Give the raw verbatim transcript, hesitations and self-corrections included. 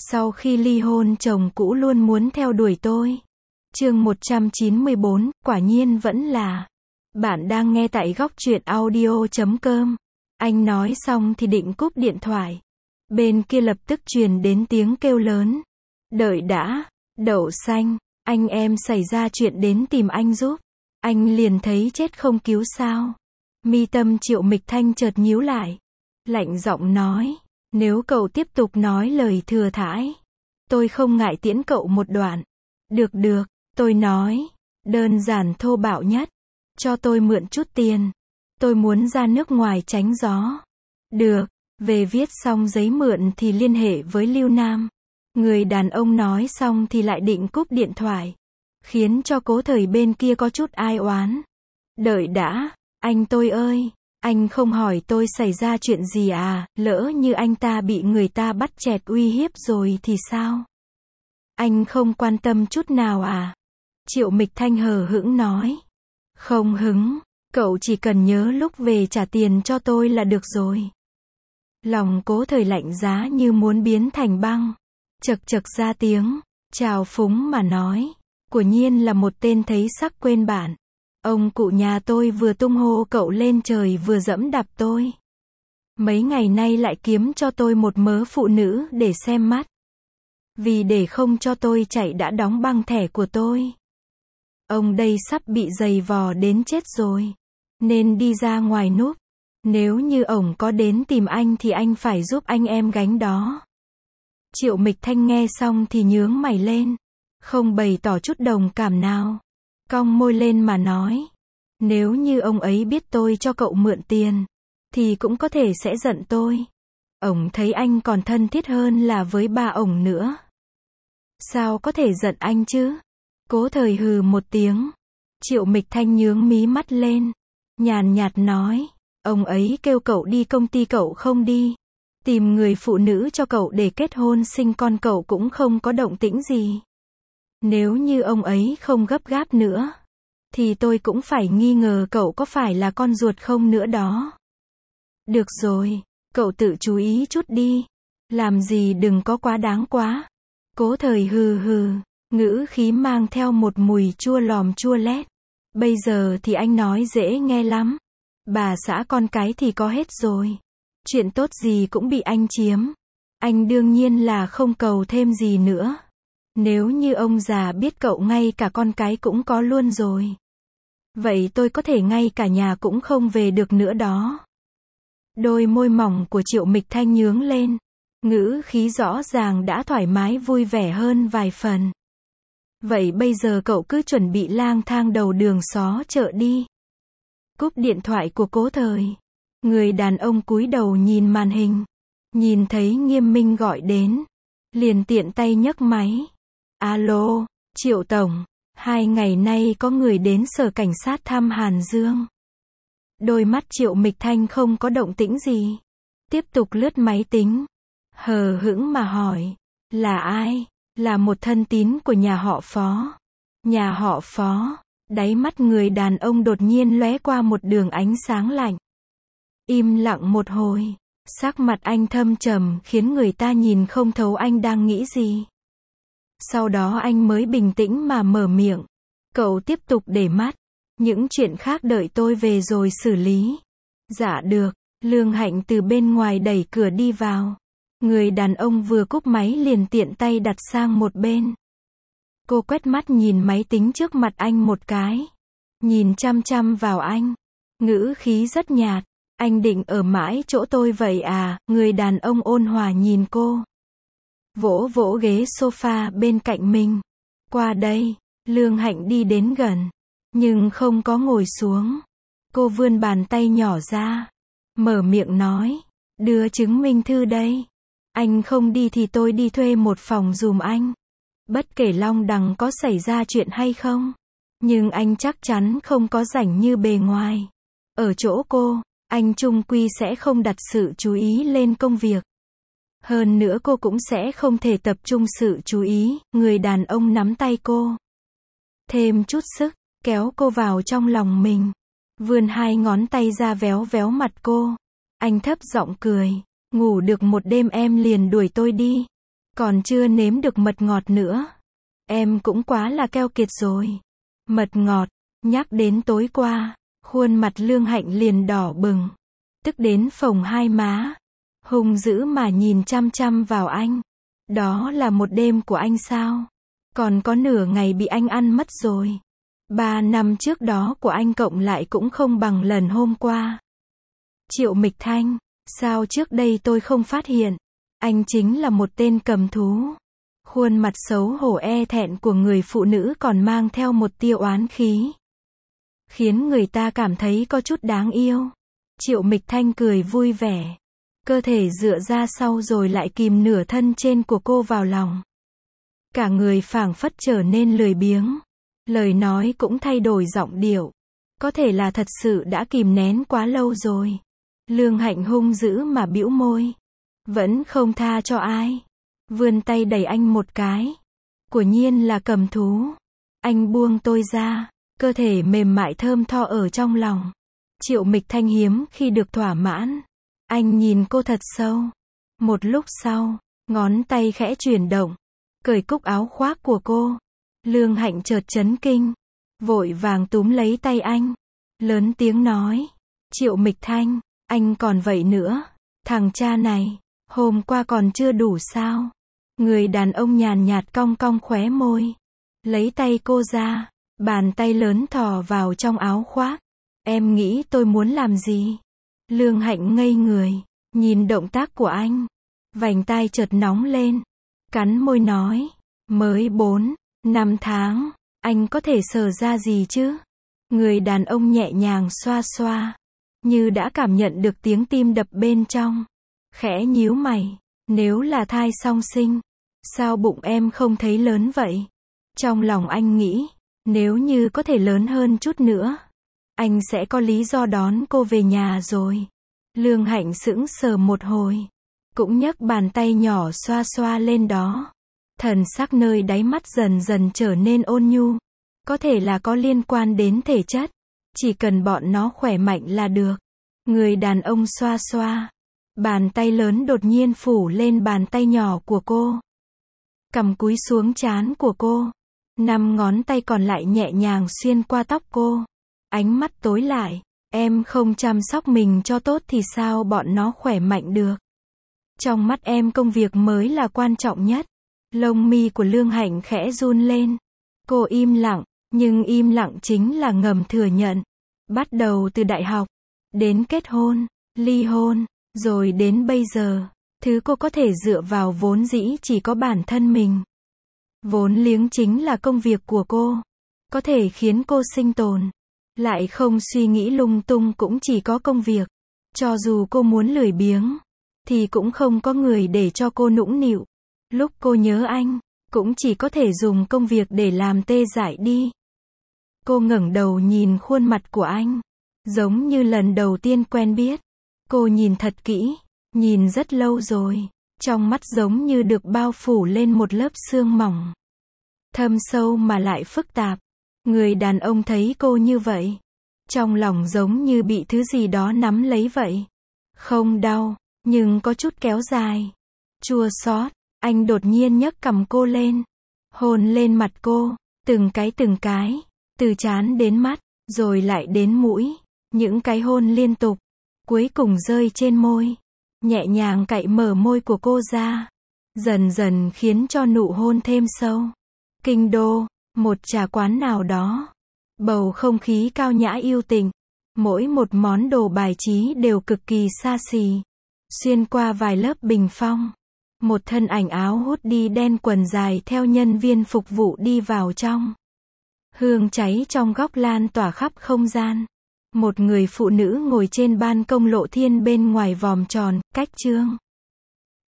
Sau khi ly hôn chồng cũ luôn muốn theo đuổi tôi. Chương một trăm chín mươi bốn, quả nhiên vẫn là. Bạn đang nghe tại góc truyện audio chấm com. Anh nói xong thì định cúp điện thoại. Bên kia lập tức truyền đến tiếng kêu lớn. Đợi đã, Đậu Xanh, anh em xảy ra chuyện đến tìm anh giúp. Anh liền thấy chết không cứu sao. Mi tâm Triệu Mịch Thanh chợt nhíu lại. Lạnh giọng nói, nếu cậu tiếp tục nói lời thừa thãi, tôi không ngại tiễn cậu một đoạn. Được được, tôi nói, đơn giản thô bạo nhất. Cho tôi mượn chút tiền. Tôi muốn ra nước ngoài tránh gió. Được, về viết xong giấy mượn thì liên hệ với Lưu Nam. Người đàn ông nói xong thì lại định cúp điện thoại. Khiến cho Cố Thời bên kia có chút ai oán. Đợi đã, anh tôi ơi, anh không hỏi tôi xảy ra chuyện gì à, lỡ như anh ta bị người ta bắt chẹt uy hiếp rồi thì sao? Anh không quan tâm chút nào à? Triệu Mịch Thanh hờ hững nói. Không hứng, cậu chỉ cần nhớ lúc về trả tiền cho tôi là được rồi. Lòng Cố Thời lạnh giá như muốn biến thành băng. Chật chật ra tiếng, chào phúng mà nói. Quả nhiên là một tên thấy sắc quên bản. Ông cụ nhà tôi vừa tung hô cậu lên trời vừa dẫm đạp tôi. Mấy ngày nay lại kiếm cho tôi một mớ phụ nữ để xem mắt. Vì để không cho tôi chạy đã đóng băng thẻ của tôi. Ông đây sắp bị giày vò đến chết rồi. Nên đi ra ngoài núp. Nếu như ổng có đến tìm anh thì anh phải giúp anh em gánh đó. Triệu Mịch Thanh nghe xong thì nhướng mày lên. Không bày tỏ chút đồng cảm nào. Cong môi lên mà nói. Nếu như ông ấy biết tôi cho cậu mượn tiền, thì cũng có thể sẽ giận tôi. Ổng thấy anh còn thân thiết hơn là với ba ổng nữa. Sao có thể giận anh chứ? Cố Thời hừ một tiếng. Triệu Mịch Thanh nhướng mí mắt lên. Nhàn nhạt nói. Ông ấy kêu cậu đi công ty cậu không đi. Tìm người phụ nữ cho cậu để kết hôn sinh con cậu cũng không có động tĩnh gì. Nếu như ông ấy không gấp gáp nữa, thì tôi cũng phải nghi ngờ cậu có phải là con ruột không nữa đó. Được rồi, cậu tự chú ý chút đi. Làm gì đừng có quá đáng quá. Cố Thời hừ hừ, ngữ khí mang theo một mùi chua lòm chua lét. Bây giờ thì anh nói dễ nghe lắm. Bà xã con cái thì có hết rồi. Chuyện tốt gì cũng bị anh chiếm. Anh đương nhiên là không cầu thêm gì nữa. Nếu như ông già biết cậu ngay cả con cái cũng có luôn rồi. Vậy tôi có thể ngay cả nhà cũng không về được nữa đó. Đôi môi mỏng của Triệu Mịch Thanh nhướng lên. Ngữ khí rõ ràng đã thoải mái vui vẻ hơn vài phần. Vậy bây giờ cậu cứ chuẩn bị lang thang đầu đường xó chợ đi. Cúp điện thoại của Cố Thời. Người đàn ông cúi đầu nhìn màn hình. Nhìn thấy Nghiêm Minh gọi đến. Liền tiện tay nhấc máy. Alo, Triệu Tổng. Hai ngày nay có người đến sở cảnh sát thăm Hàn Dương. Đôi mắt Triệu Mịch Thanh không có động tĩnh gì. Tiếp tục lướt máy tính. Hờ hững mà hỏi. Là ai? Là một thân tín của nhà họ Phó. Nhà họ Phó. Đáy mắt người đàn ông đột nhiên lóe qua một đường ánh sáng lạnh. Im lặng một hồi. Sắc mặt anh thâm trầm khiến người ta nhìn không thấu anh đang nghĩ gì. Sau đó anh mới bình tĩnh mà mở miệng. Cậu tiếp tục để mắt. Những chuyện khác đợi tôi về rồi xử lý. Dạ được. Lương Hạnh từ bên ngoài đẩy cửa đi vào. Người đàn ông vừa cúp máy liền tiện tay đặt sang một bên. Cô quét mắt nhìn máy tính trước mặt anh một cái. Nhìn chăm chăm vào anh. Ngữ khí rất nhạt. Anh định ở mãi chỗ tôi vậy à? Người đàn ông ôn hòa nhìn cô. Vỗ vỗ ghế sofa bên cạnh mình. Qua đây. Lương Hạnh đi đến gần. Nhưng không có ngồi xuống. Cô vươn bàn tay nhỏ ra. Mở miệng nói. Đưa chứng minh thư đây. Anh không đi thì tôi đi thuê một phòng giùm anh. Bất kể Long Đằng có xảy ra chuyện hay không. Nhưng anh chắc chắn không có rảnh như bề ngoài. Ở chỗ cô, anh chung quy sẽ không đặt sự chú ý lên công việc. Hơn nữa cô cũng sẽ không thể tập trung sự chú ý. Người đàn ông nắm tay cô. Thêm chút sức, kéo cô vào trong lòng mình. Vươn hai ngón tay ra véo véo mặt cô. Anh thấp giọng cười. Ngủ được một đêm em liền đuổi tôi đi. Còn chưa nếm được mật ngọt nữa. Em cũng quá là keo kiệt rồi. Mật ngọt, nhắc đến tối qua, khuôn mặt Lương Hạnh liền đỏ bừng. Tức đến phồng hai má. Hung dữ mà nhìn chăm chăm vào anh. Đó là một đêm của anh sao? Còn có nửa ngày bị anh ăn mất rồi. Ba năm trước đó của anh cộng lại cũng không bằng lần hôm qua. Triệu Mịch Thanh, sao trước đây tôi không phát hiện? Anh chính là một tên cầm thú. Khuôn mặt xấu hổ e thẹn của người phụ nữ còn mang theo một tia oán khí. Khiến người ta cảm thấy có chút đáng yêu. Triệu Mịch Thanh cười vui vẻ. Cơ thể dựa ra sau rồi lại kìm nửa thân trên của cô vào lòng. Cả người phảng phất trở nên lười biếng. Lời nói cũng thay đổi giọng điệu. Có thể là thật sự đã kìm nén quá lâu rồi. Lương Hạnh hung dữ mà bĩu môi. Vẫn không tha cho ai. Vươn tay đẩy anh một cái. Quả nhiên là cầm thú. Anh buông tôi ra. Cơ thể mềm mại thơm tho ở trong lòng. Triệu Mịch Thanh hiếm khi được thỏa mãn. Anh nhìn cô thật sâu. Một lúc sau, ngón tay khẽ chuyển động. Cởi cúc áo khoác của cô. Lương Hạnh chợt chấn kinh. Vội vàng túm lấy tay anh. Lớn tiếng nói. Triệu Mịch Thanh, anh còn vậy nữa. Thằng cha này, hôm qua còn chưa đủ sao? Người đàn ông nhàn nhạt cong cong khóe môi. Lấy tay cô ra. Bàn tay lớn thò vào trong áo khoác. Em nghĩ tôi muốn làm gì? Lương Hạnh ngây người. Nhìn động tác của anh. Vành tai chợt nóng lên. Cắn môi nói. Mới bốn, năm tháng. Anh có thể sờ ra gì chứ? Người đàn ông nhẹ nhàng xoa xoa. Như đã cảm nhận được tiếng tim đập bên trong. Khẽ nhíu mày. Nếu là thai song sinh. Sao bụng em không thấy lớn vậy? Trong lòng anh nghĩ. Nếu như có thể lớn hơn chút nữa. Anh sẽ có lý do đón cô về nhà rồi. Lương Hạnh sững sờ một hồi. Cũng nhấc bàn tay nhỏ xoa xoa lên đó. Thần sắc nơi đáy mắt dần dần trở nên ôn nhu. Có thể là có liên quan đến thể chất. Chỉ cần bọn nó khỏe mạnh là được. Người đàn ông xoa xoa. Bàn tay lớn đột nhiên phủ lên bàn tay nhỏ của cô. Cầm cúi xuống trán của cô. Năm ngón tay còn lại nhẹ nhàng xuyên qua tóc cô. Ánh mắt tối lại. Em không chăm sóc mình cho tốt thì sao bọn nó khỏe mạnh được? Trong mắt em công việc mới là quan trọng nhất. Lông mi của Lương Hạnh khẽ run lên. Cô im lặng, nhưng im lặng chính là ngầm thừa nhận. Bắt đầu từ đại học, đến kết hôn, ly hôn, rồi đến bây giờ, thứ cô có thể dựa vào vốn dĩ chỉ có bản thân mình. Vốn liếng chính là công việc của cô. Có thể khiến cô sinh tồn. Lại không suy nghĩ lung tung cũng chỉ có công việc. Cho dù cô muốn lười biếng, thì cũng không có người để cho cô nũng nịu. Lúc cô nhớ anh, cũng chỉ có thể dùng công việc để làm tê dại đi. Cô ngẩng đầu nhìn khuôn mặt của anh. Giống như lần đầu tiên quen biết. Cô nhìn thật kỹ. Nhìn rất lâu rồi. Trong mắt giống như được bao phủ lên một lớp sương mỏng. Thâm sâu mà lại phức tạp. Người đàn ông thấy cô như vậy. Trong lòng giống như bị thứ gì đó nắm lấy vậy. Không đau, nhưng có chút kéo dài. Chua xót. Anh đột nhiên nhấc cằm cô lên. Hôn lên mặt cô. Từng cái từng cái. Từ trán đến mắt. Rồi lại đến mũi. Những cái hôn liên tục. Cuối cùng rơi trên môi. Nhẹ nhàng cạy mở môi của cô ra. Dần dần khiến cho nụ hôn thêm sâu. Kinh đô. Một trà quán nào đó. Bầu không khí cao nhã yêu tình. Mỗi một món đồ bài trí đều cực kỳ xa xỉ. Xuyên qua vài lớp bình phong. Một thân ảnh áo hoodie đen quần dài theo nhân viên phục vụ đi vào trong. Hương cháy trong góc lan tỏa khắp không gian. Một người phụ nữ ngồi trên ban công lộ thiên bên ngoài vòm tròn, cách chương.